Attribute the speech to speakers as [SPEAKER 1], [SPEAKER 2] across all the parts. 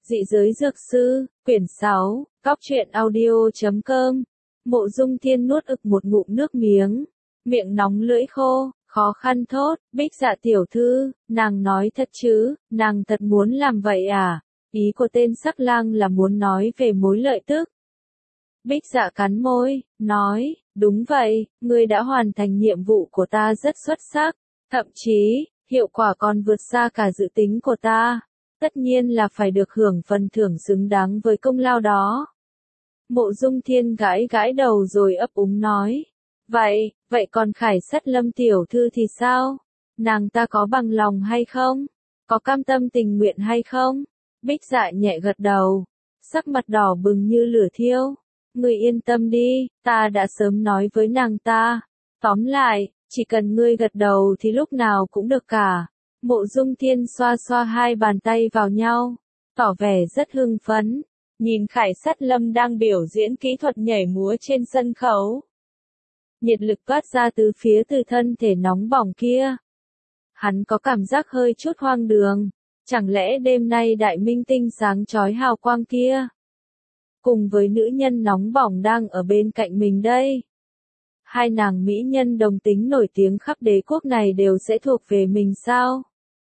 [SPEAKER 1] Dị giới dược sư, quyển 6, Góc truyện audio.com. Mộ Dung Thiên nuốt ực một ngụm nước miếng, miệng nóng lưỡi khô, khó khăn thốt, Bích Dạ tiểu thư, nàng nói thật chứ, nàng thật muốn làm vậy à? Ý của tên sắc lang là muốn nói về mối lợi tức. Bích Dạ cắn môi, nói, đúng vậy, ngươi đã hoàn thành nhiệm vụ của ta rất xuất sắc, thậm chí, hiệu quả còn vượt xa cả dự tính của ta. Tất nhiên là phải được hưởng phần thưởng xứng đáng với công lao đó. Mộ Dung Thiên gãi gãi đầu rồi ấp úng nói. Vậy còn Khải Sắt Lâm tiểu thư thì sao? Nàng ta có bằng lòng hay không? Có cam tâm tình nguyện hay không? Bích Dạ nhẹ gật đầu, sắc mặt đỏ bừng như lửa thiêu. Ngươi yên tâm đi, ta đã sớm nói với nàng ta. Tóm lại, chỉ cần ngươi gật đầu thì lúc nào cũng được cả. Mộ Dung Thiên xoa xoa hai bàn tay vào nhau, tỏ vẻ rất hưng phấn, nhìn Khải Sắt Lâm đang biểu diễn kỹ thuật nhảy múa trên sân khấu. Nhiệt lực toát ra từ phía từ thân thể nóng bỏng kia. Hắn có cảm giác hơi chút hoang đường, chẳng lẽ đêm nay đại minh tinh sáng chói hào quang kia, cùng với nữ nhân nóng bỏng đang ở bên cạnh mình đây. Hai nàng mỹ nhân đồng tính nổi tiếng khắp đế quốc này đều sẽ thuộc về mình sao?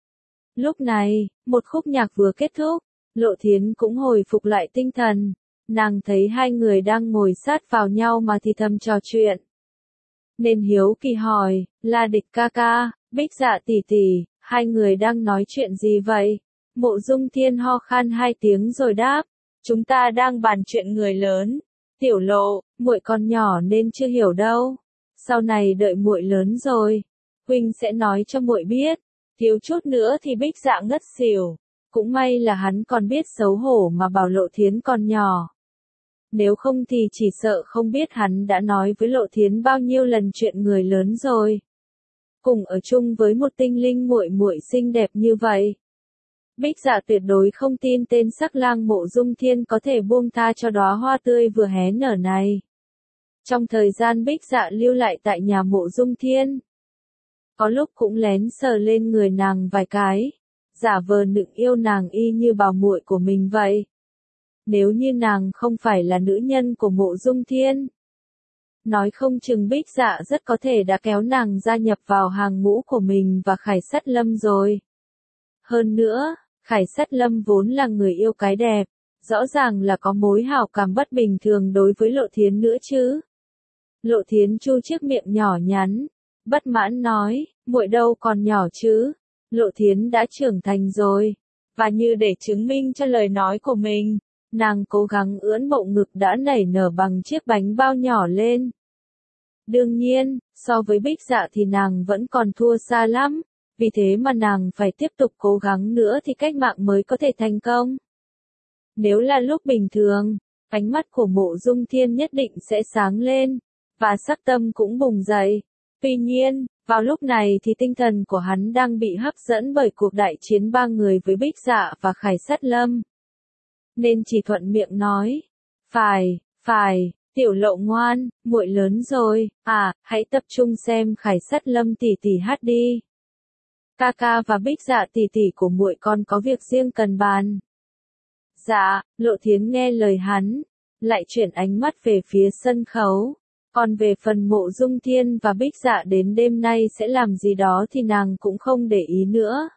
[SPEAKER 1] Lúc này, một khúc nhạc vừa kết thúc, Lộ Thiến cũng hồi phục lại tinh thần. Nàng thấy hai người đang ngồi sát vào nhau mà thì thầm trò chuyện. Nên hiếu kỳ hỏi, La Địch ca ca, Bích Dạ tỷ tỷ, hai người đang nói chuyện gì vậy? Mộ Dung Thiên ho khan hai tiếng rồi đáp, chúng ta đang bàn chuyện người lớn. Tiểu Lộ, muội còn nhỏ nên chưa hiểu đâu. Sau này đợi muội lớn rồi, huynh sẽ nói cho muội biết. Thiếu chút nữa thì Bích Dạ ngất xỉu. Cũng may là hắn còn biết xấu hổ mà bảo Lộ Thiến còn nhỏ. Nếu không thì chỉ sợ không biết hắn đã nói với Lộ Thiến bao nhiêu lần chuyện người lớn rồi. Cùng ở chung với một tinh linh muội muội xinh đẹp như vậy. Bích Dạ tuyệt đối không tin tên sắc lang Mộ Dung Thiên có thể buông tha cho đóa hoa tươi vừa hé nở này. Trong thời gian Bích Dạ lưu lại tại nhà Mộ Dung Thiên, có lúc cũng lén sờ lên người nàng vài cái, giả vờ nựng yêu nàng y như bảo muội của mình vậy. Nếu như nàng không phải là nữ nhân của Mộ Dung Thiên, nói không chừng Bích Dạ rất có thể đã kéo nàng gia nhập vào hàng ngũ của mình và Khải Sắt Lâm rồi. Hơn nữa, Khải Sắt Lâm vốn là người yêu cái đẹp, rõ ràng là có mối hảo cảm bất bình thường đối với Lộ Thiến nữa chứ. Lộ Thiến chu chiếc miệng nhỏ nhắn, bất mãn nói, muội đâu còn nhỏ chứ, Lộ Thiến đã trưởng thành rồi. Và như để chứng minh cho lời nói của mình, nàng cố gắng ưỡn bộ ngực đã nảy nở bằng chiếc bánh bao nhỏ lên. Đương nhiên, so với Bích Dạ thì nàng vẫn còn thua xa lắm, vì thế mà nàng phải tiếp tục cố gắng nữa thì cách mạng mới có thể thành công. Nếu là lúc bình thường, ánh mắt của Mộ Dung Thiên nhất định sẽ sáng lên, và sắc tâm cũng bùng dậy. Tuy nhiên, vào lúc này thì tinh thần của hắn đang bị hấp dẫn bởi cuộc đại chiến ba người với Bích Dạ và Khải Sắt Lâm. Nên chỉ thuận miệng nói, phải, Tiểu Lộ ngoan, muội lớn rồi, hãy tập trung xem Khải Sắt Lâm tỷ tỷ hát đi. Ca ca và Bích Dạ tỷ tỷ của muội còn có việc riêng cần bàn. Dạ, Lộ Thiến nghe lời hắn, lại chuyển ánh mắt về phía sân khấu. Còn về phần Mộ Dung Thiên và Bích Dạ đến đêm nay sẽ làm gì đó thì nàng cũng không để ý nữa.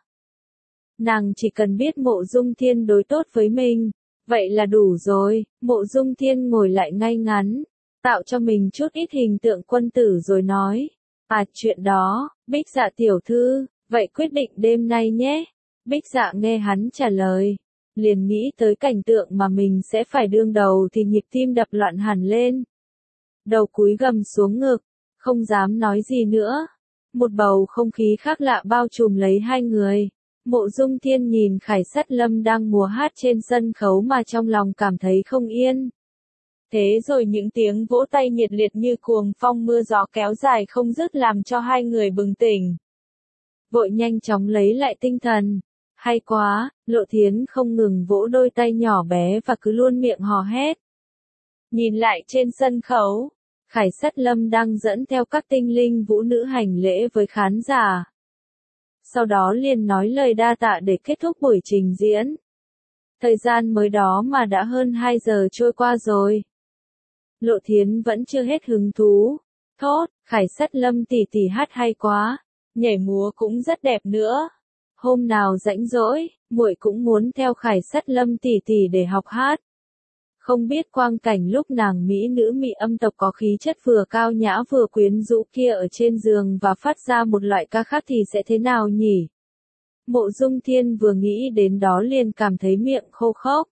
[SPEAKER 1] Nàng chỉ cần biết Mộ Dung Thiên đối tốt với mình, vậy là đủ rồi. Mộ Dung Thiên ngồi lại ngay ngắn, tạo cho mình chút ít hình tượng quân tử rồi nói, chuyện đó, Bích Dạ tiểu thư, vậy quyết định đêm nay nhé. Bích Dạ nghe hắn trả lời, liền nghĩ tới cảnh tượng mà mình sẽ phải đương đầu thì nhịp tim đập loạn hẳn lên. Đầu cúi gầm xuống ngực, không dám nói gì nữa. Một bầu không khí khác lạ bao trùm lấy hai người. Mộ Dung Thiên nhìn Khải Sắt Lâm đang múa hát trên sân khấu mà trong lòng cảm thấy không yên. Thế rồi những tiếng vỗ tay nhiệt liệt như cuồng phong mưa gió kéo dài không dứt làm cho hai người bừng tỉnh. Vội nhanh chóng lấy lại tinh thần. Hay quá, Lộ Thiến không ngừng vỗ đôi tay nhỏ bé và cứ luôn miệng hò hét. Nhìn lại trên sân khấu, Khải Sắt Lâm đang dẫn theo các tinh linh vũ nữ hành lễ với khán giả. Sau đó liền nói lời đa tạ để kết thúc buổi trình diễn. Thời gian mới đó mà đã hơn 2 giờ trôi qua rồi. Lộ Thiến vẫn chưa hết hứng thú. Thốt, Khải Sắt Lâm tỷ tỷ hát hay quá, nhảy múa cũng rất đẹp nữa. Hôm nào rảnh rỗi, muội cũng muốn theo Khải Sắt Lâm tỷ tỷ để học hát. Không biết quang cảnh lúc nàng mỹ nữ mỹ âm tộc có khí chất vừa cao nhã vừa quyến rũ kia ở trên giường và phát ra một loại ca khác thì sẽ thế nào nhỉ? Mộ Dung Thiên vừa nghĩ đến đó liền cảm thấy miệng khô khốc.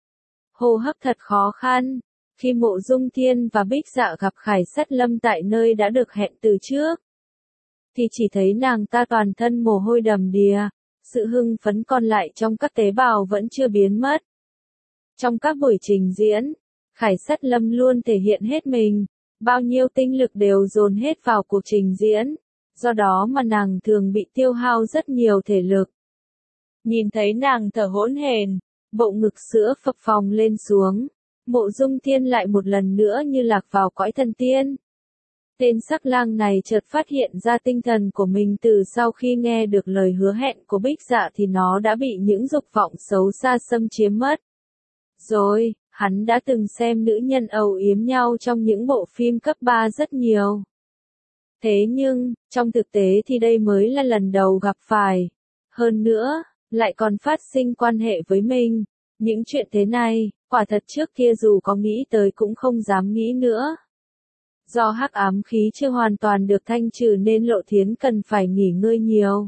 [SPEAKER 1] Hô hấp thật khó khăn. Khi Mộ Dung Thiên và Bích Dạ gặp Khải Sắt Lâm tại nơi đã được hẹn từ trước, thì chỉ thấy nàng ta toàn thân mồ hôi đầm đìa, sự hưng phấn còn lại trong các tế bào vẫn chưa biến mất. Trong các buổi trình diễn, Khải Sắt Lâm luôn thể hiện hết mình, bao nhiêu tinh lực đều dồn hết vào cuộc trình diễn, do đó mà nàng thường bị tiêu hao rất nhiều thể lực. Nhìn thấy nàng thở hổn hển, bộ ngực sữa phập phồng lên xuống, Mộ Dung Thiên lại một lần nữa như lạc vào cõi thần tiên. Tên sắc lang này chợt phát hiện ra tinh thần của mình từ sau khi nghe được lời hứa hẹn của Bích Dạ thì nó đã bị những dục vọng xấu xa xâm chiếm mất. Rồi, hắn đã từng xem nữ nhân âu yếm nhau trong những bộ phim cấp 3 rất nhiều. Thế nhưng, trong thực tế thì đây mới là lần đầu gặp phải. Hơn nữa, lại còn phát sinh quan hệ với mình. Những chuyện thế này, quả thật trước kia dù có nghĩ tới cũng không dám nghĩ nữa. Do hắc ám khí chưa hoàn toàn được thanh trừ nên Lộ Thiến cần phải nghỉ ngơi nhiều.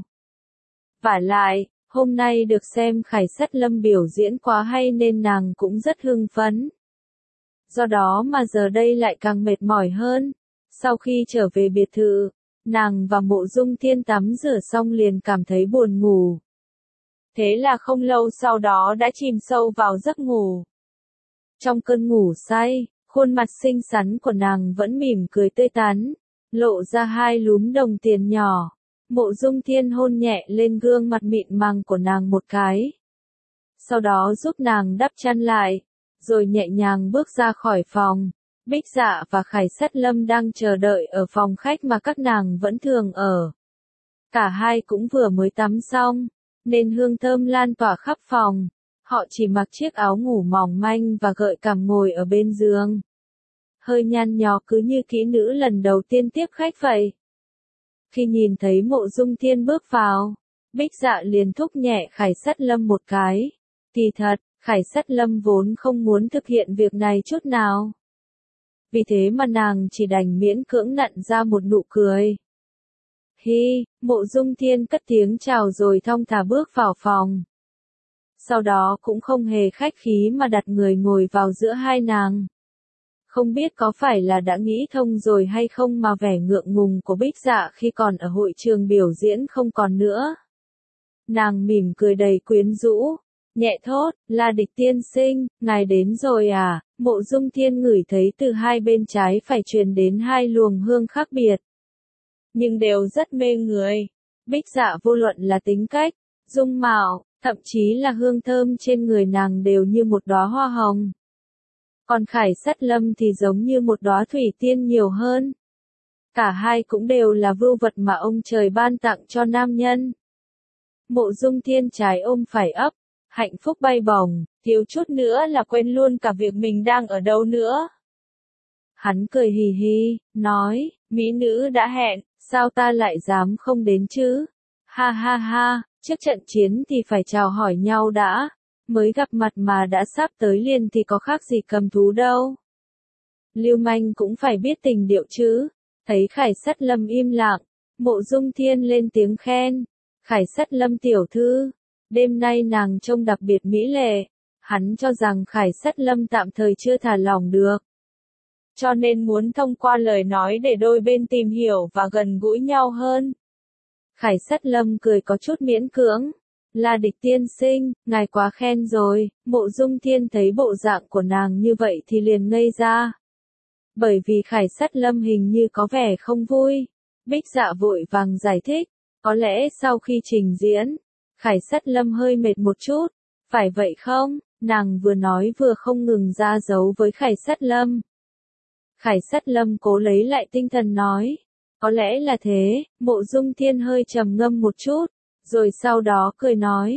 [SPEAKER 1] Vả lại, hôm nay được xem Khải Sắt Lâm biểu diễn quá hay nên nàng cũng rất hưng phấn. Do đó mà giờ đây lại càng mệt mỏi hơn. Sau khi trở về biệt thự, nàng và Mộ Dung Thiên tắm rửa xong liền cảm thấy buồn ngủ. Thế là không lâu sau đó đã chìm sâu vào giấc ngủ. Trong cơn ngủ say, khuôn mặt xinh xắn của nàng vẫn mỉm cười tươi tắn, lộ ra hai lúm đồng tiền nhỏ. Mộ Dung Thiên hôn nhẹ lên gương mặt mịn màng của nàng một cái. Sau đó giúp nàng đắp chăn lại, rồi nhẹ nhàng bước ra khỏi phòng. Bích Dạ và Khải Sắt Lâm đang chờ đợi ở phòng khách mà các nàng vẫn thường ở. Cả hai cũng vừa mới tắm xong, nên hương thơm lan tỏa khắp phòng. Họ chỉ mặc chiếc áo ngủ mỏng manh và gợi cảm ngồi ở bên giường. Hơi nhăn nhó cứ như kỹ nữ lần đầu tiên tiếp khách vậy. Khi nhìn thấy Mộ Dung Thiên bước vào, Bích Dạ liền thúc nhẹ Khải Sắt Lâm một cái. Kỳ thật, Khải Sắt Lâm vốn không muốn thực hiện việc này chút nào. Vì thế mà nàng chỉ đành miễn cưỡng nặn ra một nụ cười. Hi, Mộ Dung Thiên cất tiếng chào rồi thong thả bước vào phòng. Sau đó cũng không hề khách khí mà đặt người ngồi vào giữa hai nàng. Không biết có phải là đã nghĩ thông rồi hay không mà vẻ ngượng ngùng của Bích Dạ khi còn ở hội trường biểu diễn không còn nữa. Nàng mỉm cười đầy quyến rũ, nhẹ thốt, là Địch tiên sinh, ngài đến rồi à? Mộ Dung Thiên ngửi thấy từ hai bên trái phải truyền đến hai luồng hương khác biệt, nhưng đều rất mê người. Bích Dạ vô luận là tính cách, dung mạo, thậm chí là hương thơm trên người nàng đều như một đóa hoa hồng. Còn Khải Sắt Lâm thì giống như một đóa thủy tiên nhiều hơn. Cả hai cũng đều là vưu vật mà ông trời ban tặng cho nam nhân. Mộ Dung Thiên trái ôm phải ấp, hạnh phúc bay bổng, thiếu chút nữa là quên luôn cả việc mình đang ở đâu nữa. Hắn cười hì hì, nói, mỹ nữ đã hẹn, sao ta lại dám không đến chứ? Ha ha ha, trước trận chiến thì phải chào hỏi nhau đã. Mới gặp mặt mà đã sắp tới liền thì có khác gì cầm thú đâu. Lưu manh cũng phải biết tình điệu chứ. Thấy Khải Sắt Lâm im lặng, Mộ Dung Thiên lên tiếng khen. Khải Sắt Lâm tiểu thư, đêm nay nàng trông đặc biệt mỹ lệ. Hắn cho rằng Khải Sắt Lâm tạm thời chưa thả lỏng được, cho nên muốn thông qua lời nói để đôi bên tìm hiểu và gần gũi nhau hơn. Khải Sắt Lâm cười có chút miễn cưỡng. Là Địch tiên sinh, ngài quá khen rồi. Mộ Dung Thiên thấy bộ dạng của nàng như vậy thì liền ngây ra. Bởi vì Khải Sắt Lâm hình như có vẻ không vui. Bích Dạ vội vàng giải thích, có lẽ sau khi trình diễn, Khải Sắt Lâm hơi mệt một chút. Phải vậy không? Nàng vừa nói vừa không ngừng ra dấu với Khải Sắt Lâm. Khải Sắt Lâm cố lấy lại tinh thần nói, có lẽ là thế. Mộ Dung Thiên hơi trầm ngâm một chút, rồi sau đó cười nói,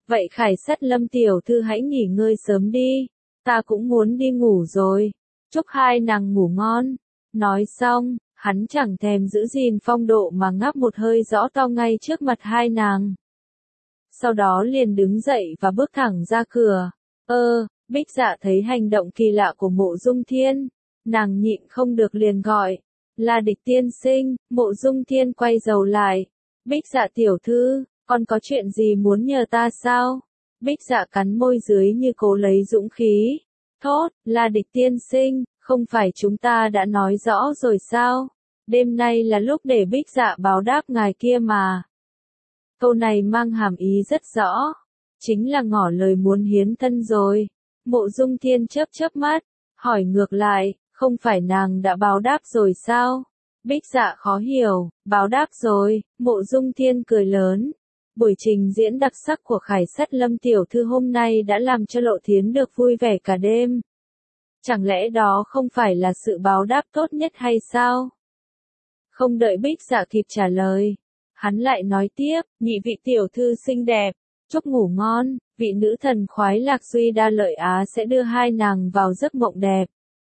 [SPEAKER 1] Vậy Khải Sắt Lâm tiểu thư hãy nghỉ ngơi sớm đi, ta cũng muốn đi ngủ rồi, chúc hai nàng ngủ ngon. Nói xong, hắn chẳng thèm giữ gìn phong độ mà ngáp một hơi rõ to ngay trước mặt hai nàng. Sau đó liền đứng dậy và bước thẳng ra cửa. Bích Dạ thấy hành động kỳ lạ của Mộ Dung Thiên, nàng nhịn không được liền gọi, là Địch tiên sinh. Mộ Dung Thiên quay đầu lại, Bích Dạ tiểu thư, con có chuyện gì muốn nhờ ta sao? Bích Dạ cắn môi dưới như cố lấy dũng khí, thốt, là Địch tiên sinh, không phải chúng ta đã nói rõ rồi sao? Đêm nay là lúc để Bích Dạ báo đáp ngài kia mà. Câu này mang hàm ý rất rõ, chính là ngỏ lời muốn hiến thân rồi. Mộ Dung Thiên chớp chớp mắt, hỏi ngược lại, không phải nàng đã báo đáp rồi sao? Bích Dạ khó hiểu, báo đáp rồi. Mộ Dung Thiên cười lớn. Buổi trình diễn đặc sắc của Khải Sắt Lâm tiểu thư hôm nay đã làm cho Lộ Thiến được vui vẻ cả đêm. Chẳng lẽ đó không phải là sự báo đáp tốt nhất hay sao? Không đợi Bích Dạ kịp trả lời, hắn lại nói tiếp, nhị vị tiểu thư xinh đẹp, chúc ngủ ngon, vị nữ thần khoái lạc Duy Đa Lợi Á sẽ đưa hai nàng vào giấc mộng đẹp.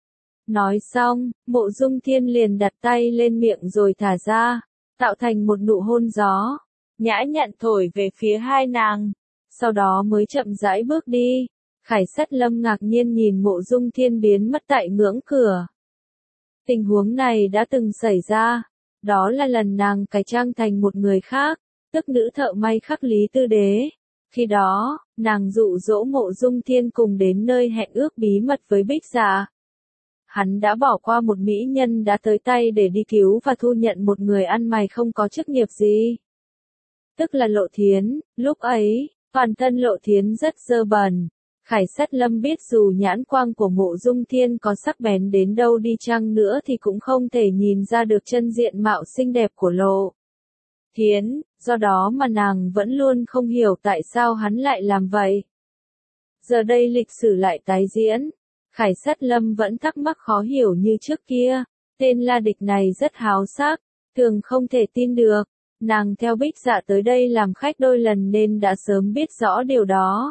[SPEAKER 1] Nói xong, Mộ Dung Thiên liền đặt tay lên miệng rồi thả ra, tạo thành một nụ hôn gió, nhã nhặn thổi về phía hai nàng, sau đó mới chậm rãi bước đi. Khải Sắt Lâm ngạc nhiên nhìn Mộ Dung Thiên biến mất tại ngưỡng cửa. Tình huống này đã từng xảy ra, đó là lần nàng cải trang thành một người khác, tức nữ thợ may khắc Lý Tư Đế. Khi đó, nàng dụ dỗ Mộ Dung Thiên cùng đến nơi hẹn ước bí mật với Bích Dạ. Hắn đã bỏ qua một mỹ nhân đã tới tay để đi cứu và thu nhận một người ăn mày không có chức nghiệp gì. Tức là Lộ Thiến. Lúc ấy, toàn thân Lộ Thiến rất dơ bẩn. Khải Sắt Lâm biết dù nhãn quang của Mộ Dung Thiên có sắc bén đến đâu đi chăng nữa thì cũng không thể nhìn ra được chân diện mạo xinh đẹp của Lộ Thiến, do đó mà nàng vẫn luôn không hiểu tại sao hắn lại làm vậy. Giờ đây lịch sử lại tái diễn, Khải Sắt Lâm vẫn thắc mắc khó hiểu như trước kia, tên La Địch này rất háo sắc, thường không thể tin được, nàng theo Bích Dạ tới đây làm khách đôi lần nên đã sớm biết rõ điều đó.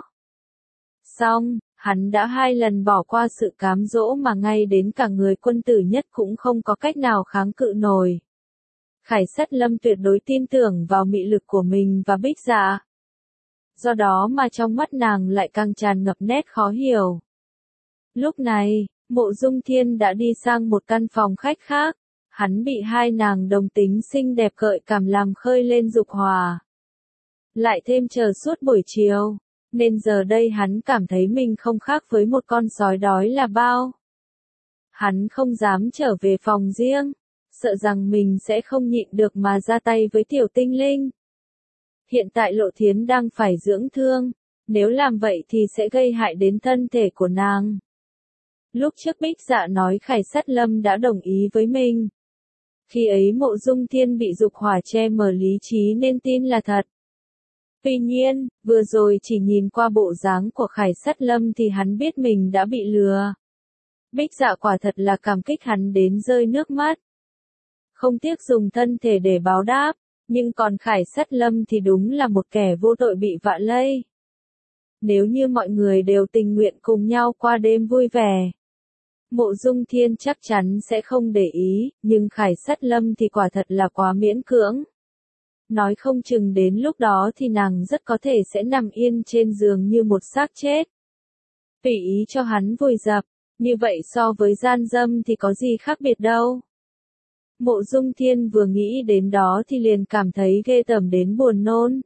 [SPEAKER 1] Xong, hắn đã 2 lần bỏ qua sự cám dỗ mà ngay đến cả người quân tử nhất cũng không có cách nào kháng cự nổi. Khải Sắt Lâm tuyệt đối tin tưởng vào mị lực của mình và Bích Dạ. Do đó mà trong mắt nàng lại càng tràn ngập nét khó hiểu. Lúc này, Mộ Dung Thiên đã đi sang một căn phòng khách khác, hắn bị hai nàng đồng tính xinh đẹp gợi cảm làm khơi lên dục hỏa. Lại thêm chờ suốt buổi chiều, nên giờ đây hắn cảm thấy mình không khác với một con sói đói là bao. Hắn không dám trở về phòng riêng, sợ rằng mình sẽ không nhịn được mà ra tay với tiểu tinh linh. Hiện tại Lộ Thiến đang phải dưỡng thương, nếu làm vậy thì sẽ gây hại đến thân thể của nàng. Lúc trước Bích Dạ nói Khải Sắt Lâm đã đồng ý với mình. Khi ấy Mộ Dung Thiên bị dục hỏa che mờ lý trí nên tin là thật. Tuy nhiên, vừa rồi chỉ nhìn qua bộ dáng của Khải Sắt Lâm thì hắn biết mình đã bị lừa. Bích Dạ quả thật là cảm kích hắn đến rơi nước mắt. Không tiếc dùng thân thể để báo đáp, nhưng còn Khải Sắt Lâm thì đúng là một kẻ vô tội bị vạ lây. Nếu như mọi người đều tình nguyện cùng nhau qua đêm vui vẻ, Mộ Dung Thiên chắc chắn sẽ không để ý, nhưng Khải Sắt Lâm thì quả thật là quá miễn cưỡng. Nói không chừng đến lúc đó thì nàng rất có thể sẽ nằm yên trên giường như một xác chết. Tùy ý cho hắn vùi dập, như vậy so với gian dâm thì có gì khác biệt đâu. Mộ Dung Thiên vừa nghĩ đến đó thì liền cảm thấy ghê tởm đến buồn nôn.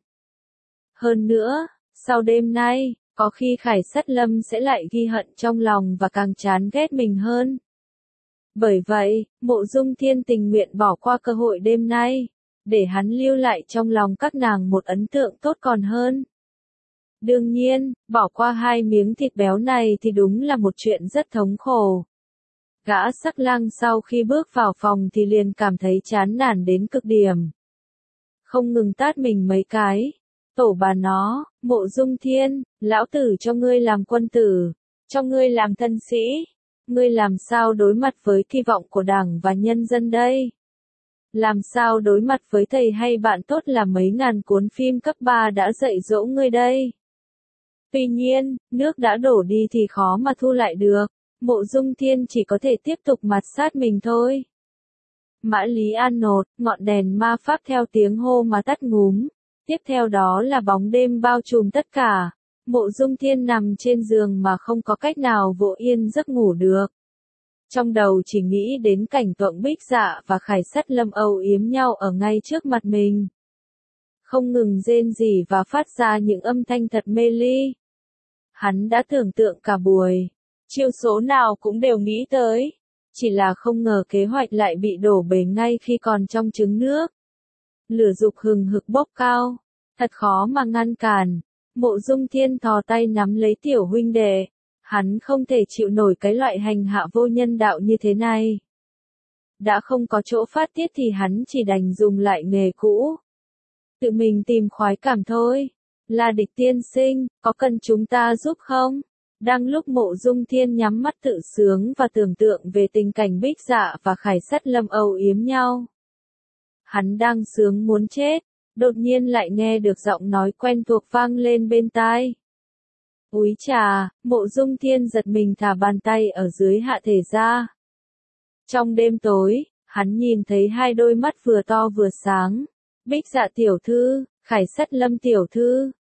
[SPEAKER 1] Hơn nữa, sau đêm nay, có khi Khải Sắt Lâm sẽ lại ghi hận trong lòng và càng chán ghét mình hơn. Bởi vậy, Mộ Dung Thiên tình nguyện bỏ qua cơ hội đêm nay, để hắn lưu lại trong lòng các nàng một ấn tượng tốt còn hơn. Đương nhiên, bỏ qua 2 miếng thịt béo này thì đúng là một chuyện rất thống khổ. Gã sắc lang sau khi bước vào phòng thì liền cảm thấy chán nản đến cực điểm. Không ngừng tát mình mấy cái. Tổ bà nó, Mộ Dung Thiên, lão tử cho ngươi làm quân tử, cho ngươi làm thân sĩ. Ngươi làm sao đối mặt với kỳ vọng của Đảng và nhân dân đây? Làm sao đối mặt với thầy hay bạn tốt là mấy ngàn cuốn phim cấp 3 đã dạy dỗ ngươi đây? Tuy nhiên, nước đã đổ đi thì khó mà thu lại được. Mộ Dung Thiên chỉ có thể tiếp tục mạt sát mình thôi. Mã Lý An nột, ngọn đèn ma pháp theo tiếng hô mà tắt ngúm. Tiếp theo đó là bóng đêm bao trùm tất cả. Mộ Dung Thiên nằm trên giường mà không có cách nào vô yên giấc ngủ được. Trong đầu chỉ nghĩ đến cảnh tượng Bích Dạ và Khải Sắt Lâm âu yếm nhau ở ngay trước mặt mình. Không ngừng rên rỉ và phát ra những âm thanh thật mê ly. Hắn đã tưởng tượng cả buổi. Chiêu số nào cũng đều nghĩ tới. Chỉ là không ngờ kế hoạch lại bị đổ bể ngay khi còn trong trứng nước. Lửa dục hừng hực bốc cao. Thật khó mà ngăn cản. Mộ Dung Thiên thò tay nắm lấy tiểu huynh đệ. Hắn không thể chịu nổi cái loại hành hạ vô nhân đạo như thế này. Đã không có chỗ phát tiết thì hắn chỉ đành dùng lại nghề cũ. Tự mình tìm khoái cảm thôi. La Địch tiên sinh, có cần chúng ta giúp không? Đang lúc Mộ Dung Thiên nhắm mắt tự sướng và tưởng tượng về tình cảnh Bích Dạ và Khải Sắt Lâm âu yếm nhau. Hắn đang sướng muốn chết, đột nhiên lại nghe được giọng nói quen thuộc vang lên bên tai. Úi chà, Mộ Dung Thiên giật mình thả bàn tay ở dưới hạ thể ra. Trong đêm tối, hắn nhìn thấy hai đôi mắt vừa to vừa sáng. Bích Dạ tiểu thư, Khải Sắt Lâm tiểu thư.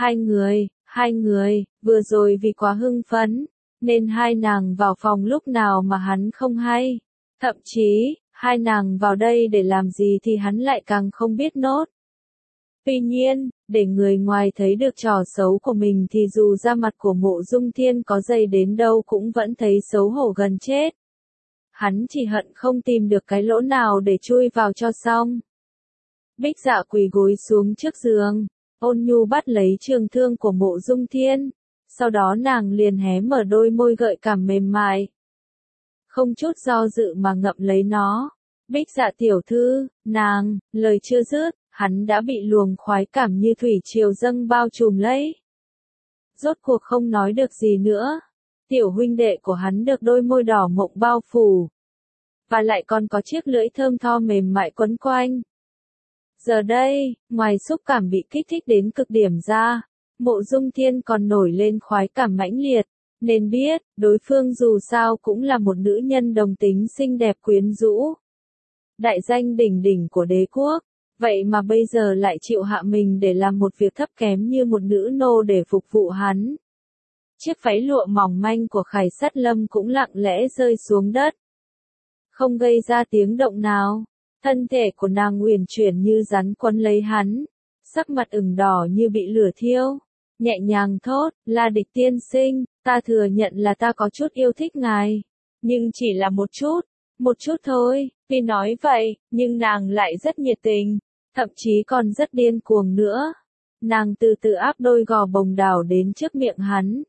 [SPEAKER 1] Hai người, vừa rồi vì quá hưng phấn, nên hai nàng vào phòng lúc nào mà hắn không hay. Thậm chí, hai nàng vào đây để làm gì thì hắn lại càng không biết nốt. Tuy nhiên, để người ngoài thấy được trò xấu của mình thì dù da mặt của Mộ Dung Thiên có dày đến đâu cũng vẫn thấy xấu hổ gần chết. Hắn chỉ hận không tìm được cái lỗ nào để chui vào cho xong. Bích Dạ quỳ gối xuống trước giường, ôn nhu bắt lấy trường thương của Mộ Dung Thiên, sau đó nàng liền hé mở đôi môi gợi cảm mềm mại. Không chút do dự mà ngậm lấy nó. Bích Dạ tiểu thư, lời chưa dứt, hắn đã bị luồng khoái cảm như thủy triều dâng bao trùm lấy. Rốt cuộc không nói được gì nữa. Tiểu huynh đệ của hắn được đôi môi đỏ mộng bao phủ. Và lại còn có chiếc lưỡi thơm tho mềm mại quấn quanh. Giờ đây, ngoài xúc cảm bị kích thích đến cực điểm ra, Mộ Dung Thiên còn nổi lên khoái cảm mãnh liệt, nên biết, đối phương dù sao cũng là một nữ nhân đồng tính xinh đẹp quyến rũ. Đại danh đỉnh đỉnh của đế quốc, vậy mà bây giờ lại chịu hạ mình để làm một việc thấp kém như một nữ nô để phục vụ hắn. Chiếc váy lụa mỏng manh của Khải Sắt Lâm cũng lặng lẽ rơi xuống đất. Không gây ra tiếng động nào. Thân thể của nàng uyển chuyển như rắn quấn lấy hắn, sắc mặt ửng đỏ như bị lửa thiêu, nhẹ nhàng thốt, La Địch tiên sinh, ta thừa nhận là ta có chút yêu thích ngài, nhưng chỉ là một chút thôi. Tuy nói vậy, nhưng nàng lại rất nhiệt tình, thậm chí còn rất điên cuồng nữa. Nàng từ từ áp đôi gò bồng đào đến trước miệng hắn,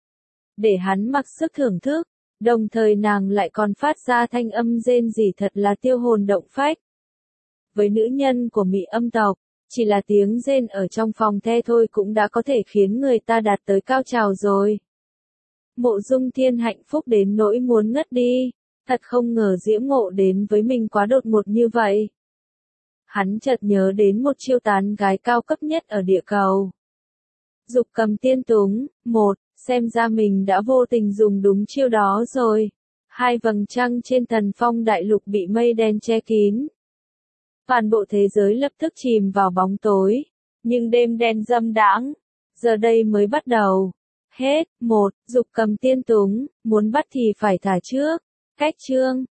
[SPEAKER 1] để hắn mặc sức thưởng thức, đồng thời nàng lại còn phát ra thanh âm rên rỉ thật là tiêu hồn động phách. Với nữ nhân của Mỹ âm tộc, chỉ là tiếng rên ở trong phòng the thôi cũng đã có thể khiến người ta đạt tới cao trào rồi. Mộ Dung Thiên hạnh phúc đến nỗi muốn ngất đi, thật không ngờ diễm ngộ đến với mình quá đột ngột như vậy. Hắn chợt nhớ đến một chiêu tán gái cao cấp nhất ở địa cầu. Dục cầm tiên túng, xem ra mình đã vô tình dùng đúng chiêu đó rồi. Hai vầng trăng trên Thần Phong đại lục bị mây đen che kín. Toàn bộ thế giới lập tức chìm vào bóng tối, nhưng đêm đen dâm đãng, giờ đây mới bắt đầu. Hết, dục cầm tiên túng, muốn bắt thì phải thả trước. Cách chương